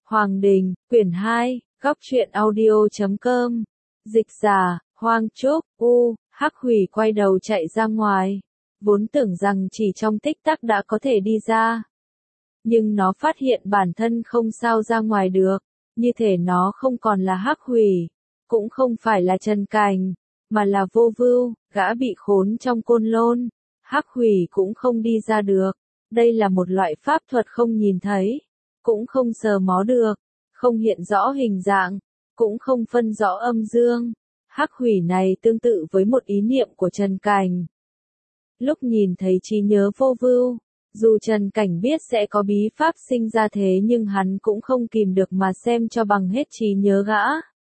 Hoàng Đình, quyển 2, góc truyện audio.com. Dịch giả, Hoang Trúc, Hắc Hủy quay đầu chạy ra ngoài. Vốn tưởng rằng chỉ trong tích tắc đã có thể đi ra. Nhưng nó phát hiện bản thân không sao ra ngoài được, như thể nó không còn là Hắc Hủy, cũng không phải là Trần Cảnh, mà là Vô Vưu, gã bị khốn trong côn lôn. Hắc Hủy cũng không đi ra được, đây là một loại pháp thuật không nhìn thấy, cũng không sờ mó được, không hiện rõ hình dạng, cũng không phân rõ âm dương. Hắc Hủy này tương tự với một ý niệm của Trần Cảnh. Lúc nhìn thấy trí nhớ Vô Vưu, dù Trần Cảnh biết sẽ có bí pháp sinh ra thế nhưng hắn cũng không kìm được mà xem cho bằng hết trí nhớ gã.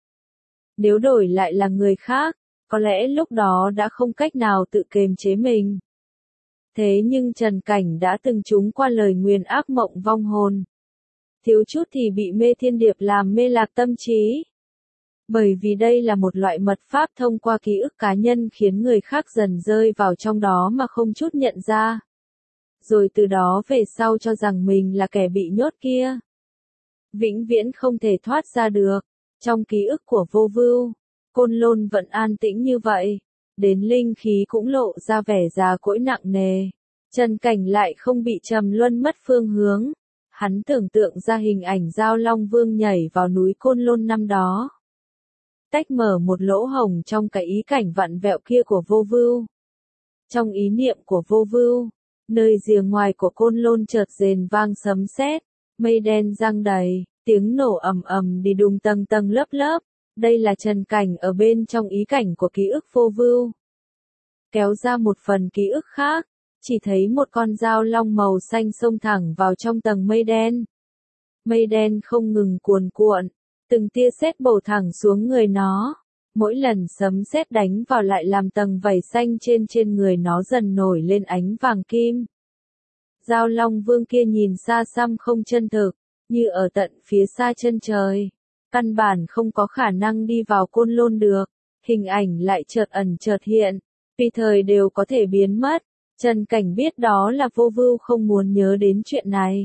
Nếu đổi lại là người khác, có lẽ lúc đó đã không cách nào tự kiềm chế mình. Thế nhưng Trần Cảnh đã từng trúng qua lời nguyền ác mộng vong hồn. Thiếu chút thì bị mê thiên điệp làm mê lạc tâm trí. Bởi vì đây là một loại mật pháp thông qua ký ức cá nhân khiến người khác dần rơi vào trong đó mà không chút nhận ra. Rồi từ đó về sau cho rằng mình là kẻ bị nhốt kia. Vĩnh viễn không thể thoát ra được. Trong ký ức của Vô Vưu, côn lôn vẫn an tĩnh như vậy. Đến linh khí cũng lộ ra vẻ già cỗi nặng nề. Trần Cảnh lại không bị trầm luân mất phương hướng. Hắn tưởng tượng ra hình ảnh Giao Long Vương nhảy vào núi Côn Lôn năm đó. Tách mở một lỗ hổng trong cái ý cảnh vặn vẹo kia của Vô Vưu. Trong ý niệm của Vô Vưu, nơi rìa ngoài của Côn Lôn chợt rền vang sấm sét, mây đen giăng đầy, tiếng nổ ầm ầm đi đùng tầng tầng lớp lớp. Đây là Trần Cảnh ở bên trong ý cảnh của ký ức Vô Vưu. Kéo ra một phần ký ức khác, chỉ thấy một con dao long màu xanh xông thẳng vào trong tầng mây đen. Mây đen không ngừng cuồn cuộn, từng tia sét bổ thẳng xuống người nó. Mỗi lần sấm sét đánh vào lại làm tầng vảy xanh trên người nó dần nổi lên ánh vàng kim. Giao Long Vương kia nhìn xa xăm không chân thực, như ở tận phía xa chân trời. Căn bản không có khả năng đi vào Côn Lôn được, hình ảnh lại chợt ẩn chợt hiện, tùy thời đều có thể biến mất. Trần Cảnh biết đó là Vô Vưu không muốn nhớ đến chuyện này.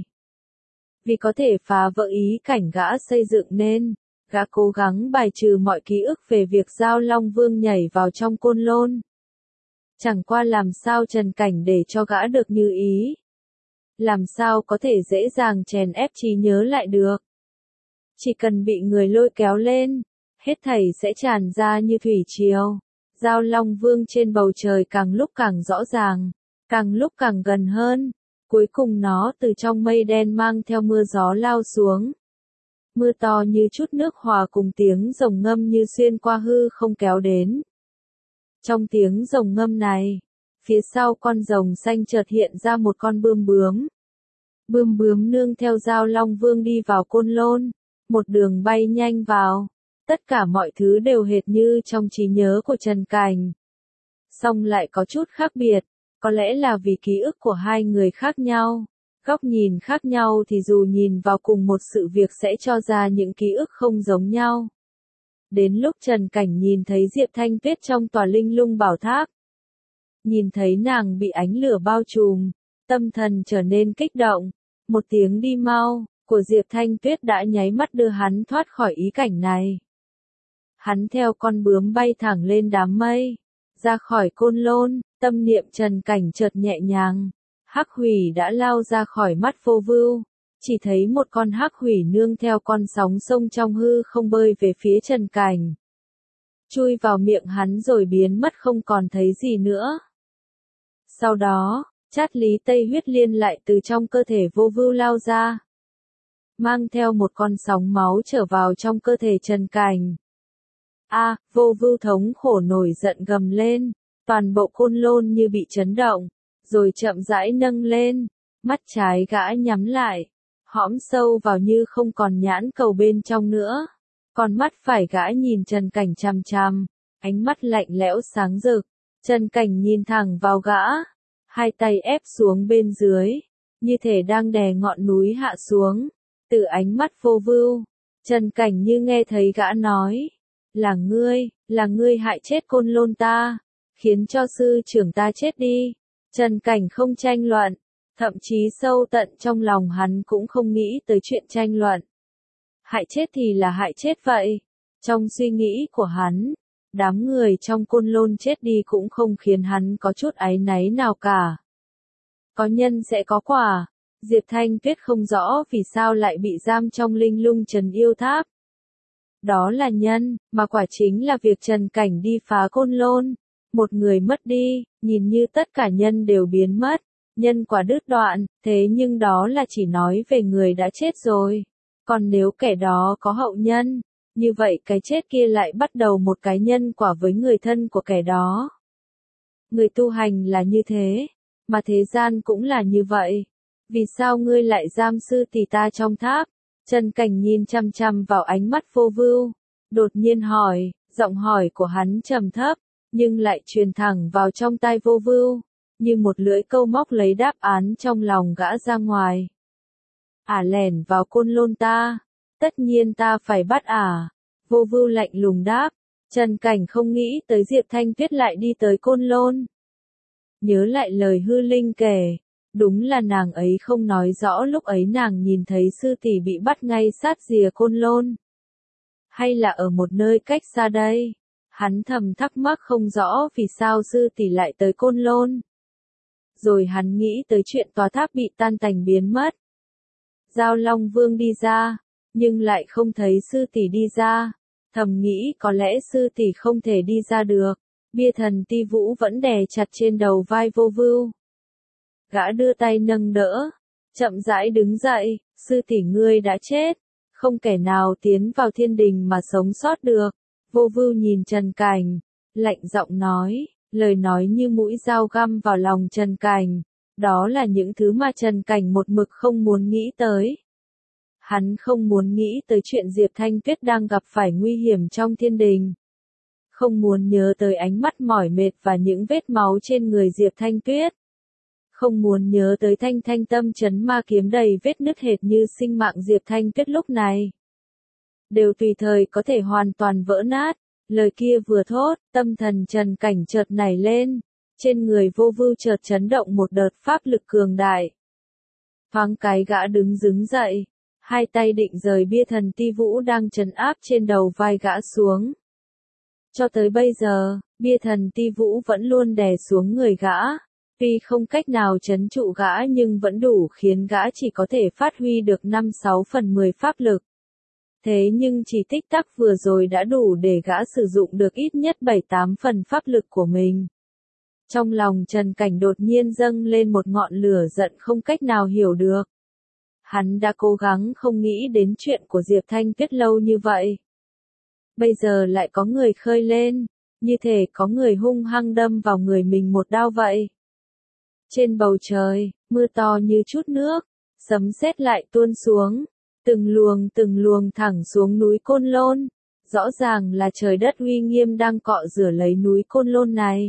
Vì có thể phá vỡ ý cảnh gã xây dựng nên, gã cố gắng bài trừ mọi ký ức về việc Giao Long Vương nhảy vào trong Côn Lôn. Chẳng qua làm sao Trần Cảnh để cho gã được như ý. Làm sao có thể dễ dàng chèn ép trí nhớ lại được. Chỉ cần bị người lôi kéo lên, hết thảy sẽ tràn ra như thủy triều. Giao Long Vương trên bầu trời càng lúc càng rõ ràng, càng lúc càng gần hơn. Cuối cùng nó từ trong mây đen mang theo mưa gió lao xuống. Mưa to như chút nước hòa cùng tiếng rồng ngâm như xuyên qua hư không kéo đến. Trong tiếng rồng ngâm này, phía sau con rồng xanh chợt hiện ra một con bươm bướm. Bươm bướm nương theo Giao Long Vương đi vào Côn Lôn, một đường bay nhanh vào. Tất cả mọi thứ đều hệt như trong trí nhớ của Trần Cảnh. Song lại có chút khác biệt, có lẽ là vì ký ức của hai người khác nhau. Góc nhìn khác nhau thì dù nhìn vào cùng một sự việc sẽ cho ra những ký ức không giống nhau. Đến lúc Trần Cảnh nhìn thấy Diệp Thanh Tuyết trong tòa linh lung bảo tháp. Nhìn thấy nàng bị ánh lửa bao trùm, tâm thần trở nên kích động. Một tiếng đi mau của Diệp Thanh Tuyết đã nháy mắt đưa hắn thoát khỏi ý cảnh này. Hắn theo con bướm bay thẳng lên đám mây, ra khỏi Côn Lôn, tâm niệm Trần Cảnh chợt nhẹ nhàng. Hắc Hủy đã lao ra khỏi mắt Vô Vưu, chỉ thấy một con Hắc Hủy nương theo con sóng sông trong hư không bơi về phía Trần Cảnh. Chui vào miệng hắn rồi biến mất không còn thấy gì nữa. Sau đó, Chát Lý Tây huyết liên lại từ trong cơ thể Vô Vưu lao ra, mang theo một con sóng máu trở vào trong cơ thể Trần Cảnh. Vô Vưu thống khổ nổi giận gầm lên, toàn bộ Côn Lôn như bị chấn động, rồi chậm rãi nâng lên, mắt trái gã nhắm lại, hõm sâu vào như không còn nhãn cầu bên trong nữa. Còn mắt phải gã nhìn Trần Cảnh chằm chằm, ánh mắt lạnh lẽo sáng rực. Trần Cảnh nhìn thẳng vào gã, hai tay ép xuống bên dưới, như thể đang đè ngọn núi hạ xuống. Từ ánh mắt Vô Vưu, Trần Cảnh như nghe thấy gã nói, là ngươi hại chết Côn Lôn ta, khiến cho sư trưởng ta chết đi. Trần Cảnh không tranh luận, thậm chí sâu tận trong lòng hắn cũng không nghĩ tới chuyện tranh luận. Hại chết thì là hại chết vậy. Trong suy nghĩ của hắn, đám người trong Côn Lôn chết đi cũng không khiến hắn có chút áy náy nào cả. Có nhân sẽ có quả. Diệp Thanh Tuyết không rõ vì sao lại bị giam trong Linh Lung Trần Yêu Tháp. Đó là nhân, mà quả chính là việc Trần Cảnh đi phá Côn Lôn. Một người mất đi, nhìn như tất cả nhân đều biến mất, nhân quả đứt đoạn, thế nhưng đó là chỉ nói về người đã chết rồi. Còn nếu kẻ đó có hậu nhân, như vậy cái chết kia lại bắt đầu một cái nhân quả với người thân của kẻ đó. Người tu hành là như thế, mà thế gian cũng là như vậy. Vì sao ngươi lại giam sư tỷ ta trong tháp? Trần Cảnh nhìn chăm chăm vào ánh mắt Vô Vưu, đột nhiên hỏi, giọng hỏi của hắn trầm thấp, nhưng lại truyền thẳng vào trong tai Vô Vưu, như một lưỡi câu móc lấy đáp án trong lòng gã ra ngoài. Lẻn vào Côn Lôn ta, tất nhiên ta phải bắt Vô Vưu lạnh lùng đáp. Trần Cảnh không nghĩ tới Diệp Thanh Tuyết lại đi tới Côn Lôn. Nhớ lại lời Hư Linh kể, đúng là nàng ấy không nói rõ lúc ấy nàng nhìn thấy sư tỷ bị bắt ngay sát rìa Côn Lôn. Hay là ở một nơi cách xa đây? Hắn thầm thắc mắc không rõ vì sao sư tỷ lại tới Côn Lôn. Rồi hắn nghĩ tới chuyện tòa tháp bị tan tành biến mất. Giao Long Vương đi ra, nhưng lại không thấy sư tỷ đi ra. Thầm nghĩ có lẽ sư tỷ không thể đi ra được. Bia thần Ti Vũ vẫn đè chặt trên đầu vai Vô Vưu. Gã đưa tay nâng đỡ, chậm rãi đứng dậy, sư tỷ ngươi đã chết, không kẻ nào tiến vào thiên đình mà sống sót được. Vô Vưu nhìn Trần Cảnh, lạnh giọng nói, lời nói như mũi dao găm vào lòng Trần Cảnh, đó là những thứ mà Trần Cảnh một mực không muốn nghĩ tới. Hắn không muốn nghĩ tới chuyện Diệp Thanh Tuyết đang gặp phải nguy hiểm trong thiên đình. Không muốn nhớ tới ánh mắt mỏi mệt và những vết máu trên người Diệp Thanh Tuyết. Không muốn nhớ tới thanh thanh tâm chấn ma kiếm đầy vết nứt hệt như sinh mạng Diệp Thanh Tuyết lúc này. Đều tùy thời có thể hoàn toàn vỡ nát. Lời kia vừa thốt, tâm thần Trần Cảnh chợt nảy lên. Trên người Vô Vưu chợt chấn động một đợt pháp lực cường đại. Thoáng cái gã đứng đứng dậy. Hai tay định rời bia thần Ti Vũ đang trấn áp trên đầu vai gã xuống. Cho tới bây giờ, bia thần Ti Vũ vẫn luôn đè xuống người gã. Tuy không cách nào trấn trụ gã nhưng vẫn đủ khiến gã chỉ có thể phát huy được 5/6/10 pháp lực. Thế nhưng chỉ tích tắc vừa rồi đã đủ để gã sử dụng được ít nhất 7/8 phần pháp lực của mình. Trong lòng Trần Cảnh đột nhiên dâng lên một ngọn lửa giận không cách nào hiểu được. Hắn đã cố gắng không nghĩ đến chuyện của Diệp Thanh Tuyết lâu như vậy. Bây giờ lại có người khơi lên, như thể có người hung hăng đâm vào người mình một đao vậy. Trên bầu trời, mưa to như chút nước, sấm sét lại tuôn xuống, từng luồng thẳng xuống núi Côn Lôn. Rõ ràng là trời đất uy nghiêm đang cọ rửa lấy núi Côn Lôn này.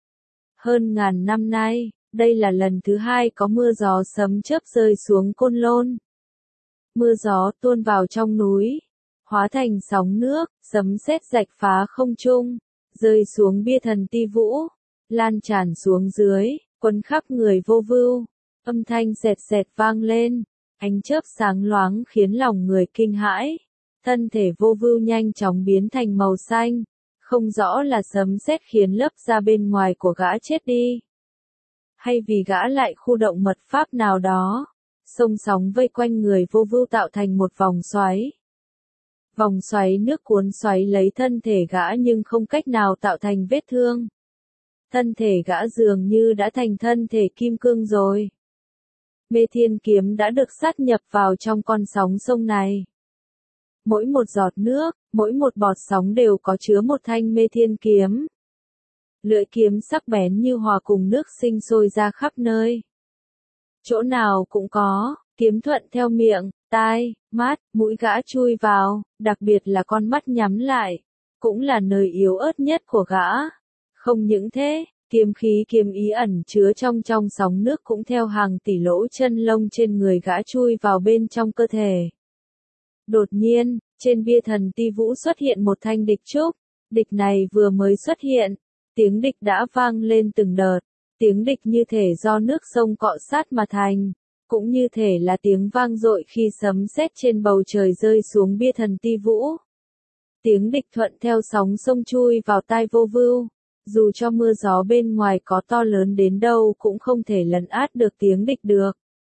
Hơn ngàn năm nay, đây là lần thứ hai có mưa gió sấm chớp rơi xuống Côn Lôn. Mưa gió tuôn vào trong núi, hóa thành sóng nước, sấm sét rạch phá không trung, rơi xuống bia thần Ti Vũ, lan tràn xuống dưới, quấn khắp người Vô Vưu. Âm thanh sệt sệt vang lên, ánh chớp sáng loáng khiến lòng người kinh hãi. Thân thể Vô Vưu nhanh chóng biến thành màu xanh, không rõ là sấm sét khiến lớp da bên ngoài của gã chết đi, hay vì gã lại khu động mật pháp nào đó. Sông sóng vây quanh người Vô Vưu tạo thành một vòng xoáy. Vòng xoáy nước cuốn xoáy lấy thân thể gã nhưng không cách nào tạo thành vết thương. Thân thể gã dường như đã thành thân thể kim cương rồi. Mê Thiên Kiếm đã được sát nhập vào trong con sóng sông này. Mỗi một giọt nước, mỗi một bọt sóng đều có chứa một thanh Mê Thiên Kiếm. Lưỡi kiếm sắc bén như hòa cùng nước sinh sôi ra khắp nơi. Chỗ nào cũng có, kiếm thuận theo miệng, tai, mắt, mũi gã chui vào, đặc biệt là con mắt nhắm lại, cũng là nơi yếu ớt nhất của gã. Không những thế, kiếm khí kiếm ý ẩn chứa trong sóng nước cũng theo hàng tỷ lỗ chân lông trên người gã chui vào bên trong cơ thể. Đột nhiên, trên bia thần Ti Vũ xuất hiện một thanh địch trúc. Địch này vừa mới xuất hiện, tiếng địch đã vang lên từng đợt. Tiếng địch như thể do nước sông cọ sát mà thành. cũng như thể là tiếng vang dội khi sấm sét trên bầu trời rơi xuống bia thần ti vũ. Tiếng địch thuận theo sóng sông chui vào tai Vô Vưu, dù cho mưa gió bên ngoài có to lớn đến đâu cũng không thể lấn át được tiếng địch được.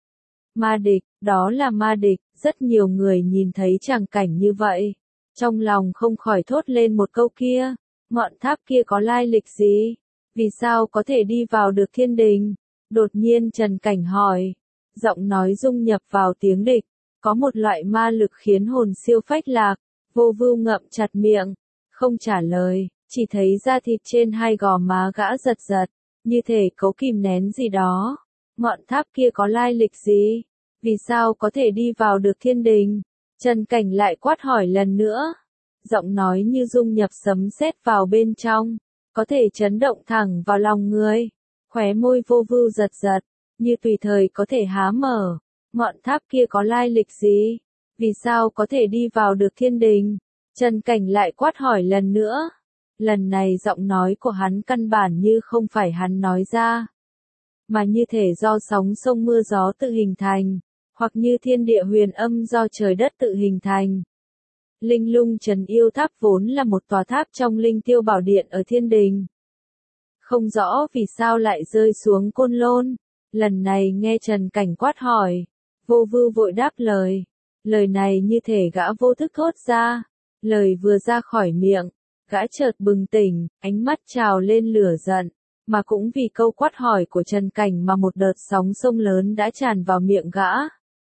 Ma địch, đó là ma địch, rất nhiều người nhìn thấy tràng cảnh như vậy. Trong lòng không khỏi thốt lên một câu kia, ngọn tháp kia có lai lịch gì? Vì sao có thể đi vào được thiên đình? Đột nhiên Trần Cảnh hỏi, giọng nói dung nhập vào tiếng địch, có một loại ma lực khiến hồn siêu phách lạc. Vô Vưu ngậm chặt miệng, không trả lời, chỉ thấy da thịt trên hai gò má gã giật giật, như thể cố kìm nén gì đó. Ngọn tháp kia có lai lịch gì? Vì sao có thể đi vào được thiên đình? Trần Cảnh lại quát hỏi lần nữa. Giọng nói như dung nhập sấm sét vào bên trong, có thể chấn động thẳng vào lòng người. Khóe môi Vô Vưu giật giật, như tùy thời có thể há mở. Ngọn tháp kia có lai lịch gì? Vì sao có thể đi vào được thiên đình? Trần Cảnh lại quát hỏi lần nữa. Lần này giọng nói của hắn căn bản như không phải hắn nói ra, mà như thể do sóng sông mưa gió tự hình thành, hoặc như thiên địa huyền âm do trời đất tự hình thành. Linh Lung Trấn Yêu Tháp vốn là một tòa tháp trong Linh Tiêu Bảo Điện ở thiên đình. Không rõ vì sao lại rơi xuống Côn Lôn. Lần này nghe Trần Cảnh quát hỏi, Vô Vưu vội đáp lời. Lời này như thể gã vô thức thốt ra. Lời vừa ra khỏi miệng, gã chợt bừng tỉnh, ánh mắt trào lên lửa giận. Mà cũng vì câu quát hỏi của Trần Cảnh mà một đợt sóng sông lớn đã tràn vào miệng gã.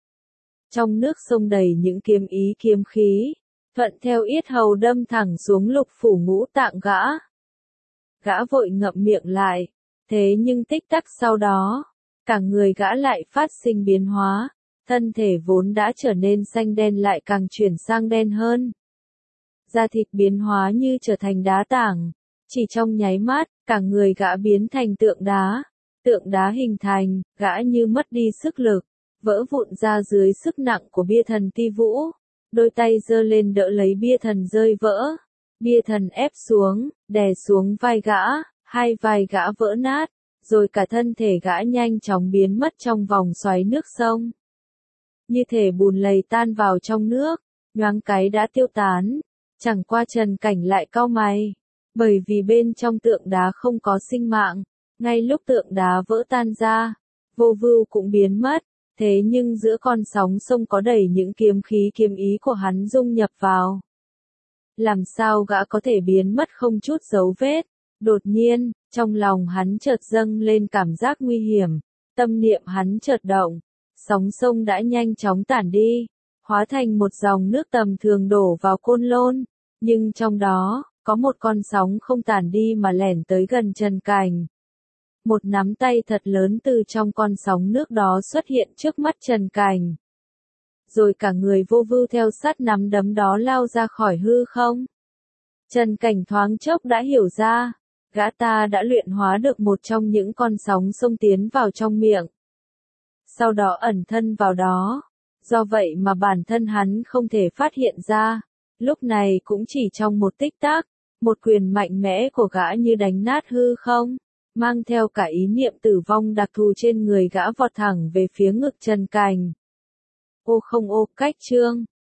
Trong nước sông đầy những kiếm ý kiếm khí, thuận theo yết hầu đâm thẳng xuống lục phủ ngũ tạng gã. Gã vội ngậm miệng lại, thế nhưng tích tắc sau đó, cả người gã lại phát sinh biến hóa, thân thể vốn đã trở nên xanh đen lại càng chuyển sang đen hơn. Da thịt biến hóa như trở thành đá tảng, chỉ trong nháy mắt, cả người gã biến thành tượng đá hình thành, gã như mất đi sức lực, vỡ vụn ra dưới sức nặng của bia thần ti vũ, đôi tay giơ lên đỡ lấy bia thần rơi vỡ, bia thần ép xuống, đè xuống vai gã, hai vai gã vỡ nát, rồi cả thân thể gã nhanh chóng biến mất trong vòng xoáy nước sông. Như thể bùn lầy tan vào trong nước, nhoáng cái đã tiêu tán, chẳng qua Trần Cảnh lại cau mày, bởi vì bên trong tượng đá không có sinh mạng, ngay lúc tượng đá vỡ tan ra, Vô Vưu cũng biến mất, thế nhưng giữa con sóng sông có đầy những kiếm khí kiếm ý của hắn dung nhập vào. Làm sao gã có thể biến mất không chút dấu vết? Đột nhiên, trong lòng hắn chợt dâng lên cảm giác nguy hiểm, tâm niệm hắn chợt động, sóng sông đã nhanh chóng tản đi, hóa thành một dòng nước tầm thường đổ vào Côn Lôn, nhưng trong đó, có một con sóng không tản đi mà lẻn tới gần Trần Cảnh. Một nắm tay thật lớn từ trong con sóng nước đó xuất hiện trước mắt Trần Cảnh. Rồi cả người Vô Vưu theo sát nắm đấm đó lao ra khỏi hư không. Trần Cảnh thoáng chốc đã hiểu ra, gã ta đã luyện hóa được một trong những con sóng sông tiến vào trong miệng. Sau đó ẩn thân vào đó, do vậy mà bản thân hắn không thể phát hiện ra. Lúc này cũng chỉ trong một tích tắc, một quyền mạnh mẽ của gã như đánh nát hư không, mang theo cả ý niệm tử vong đặc thù trên người gã vọt thẳng về phía ngực Trần Cảnh. Ô không ô, cách chương.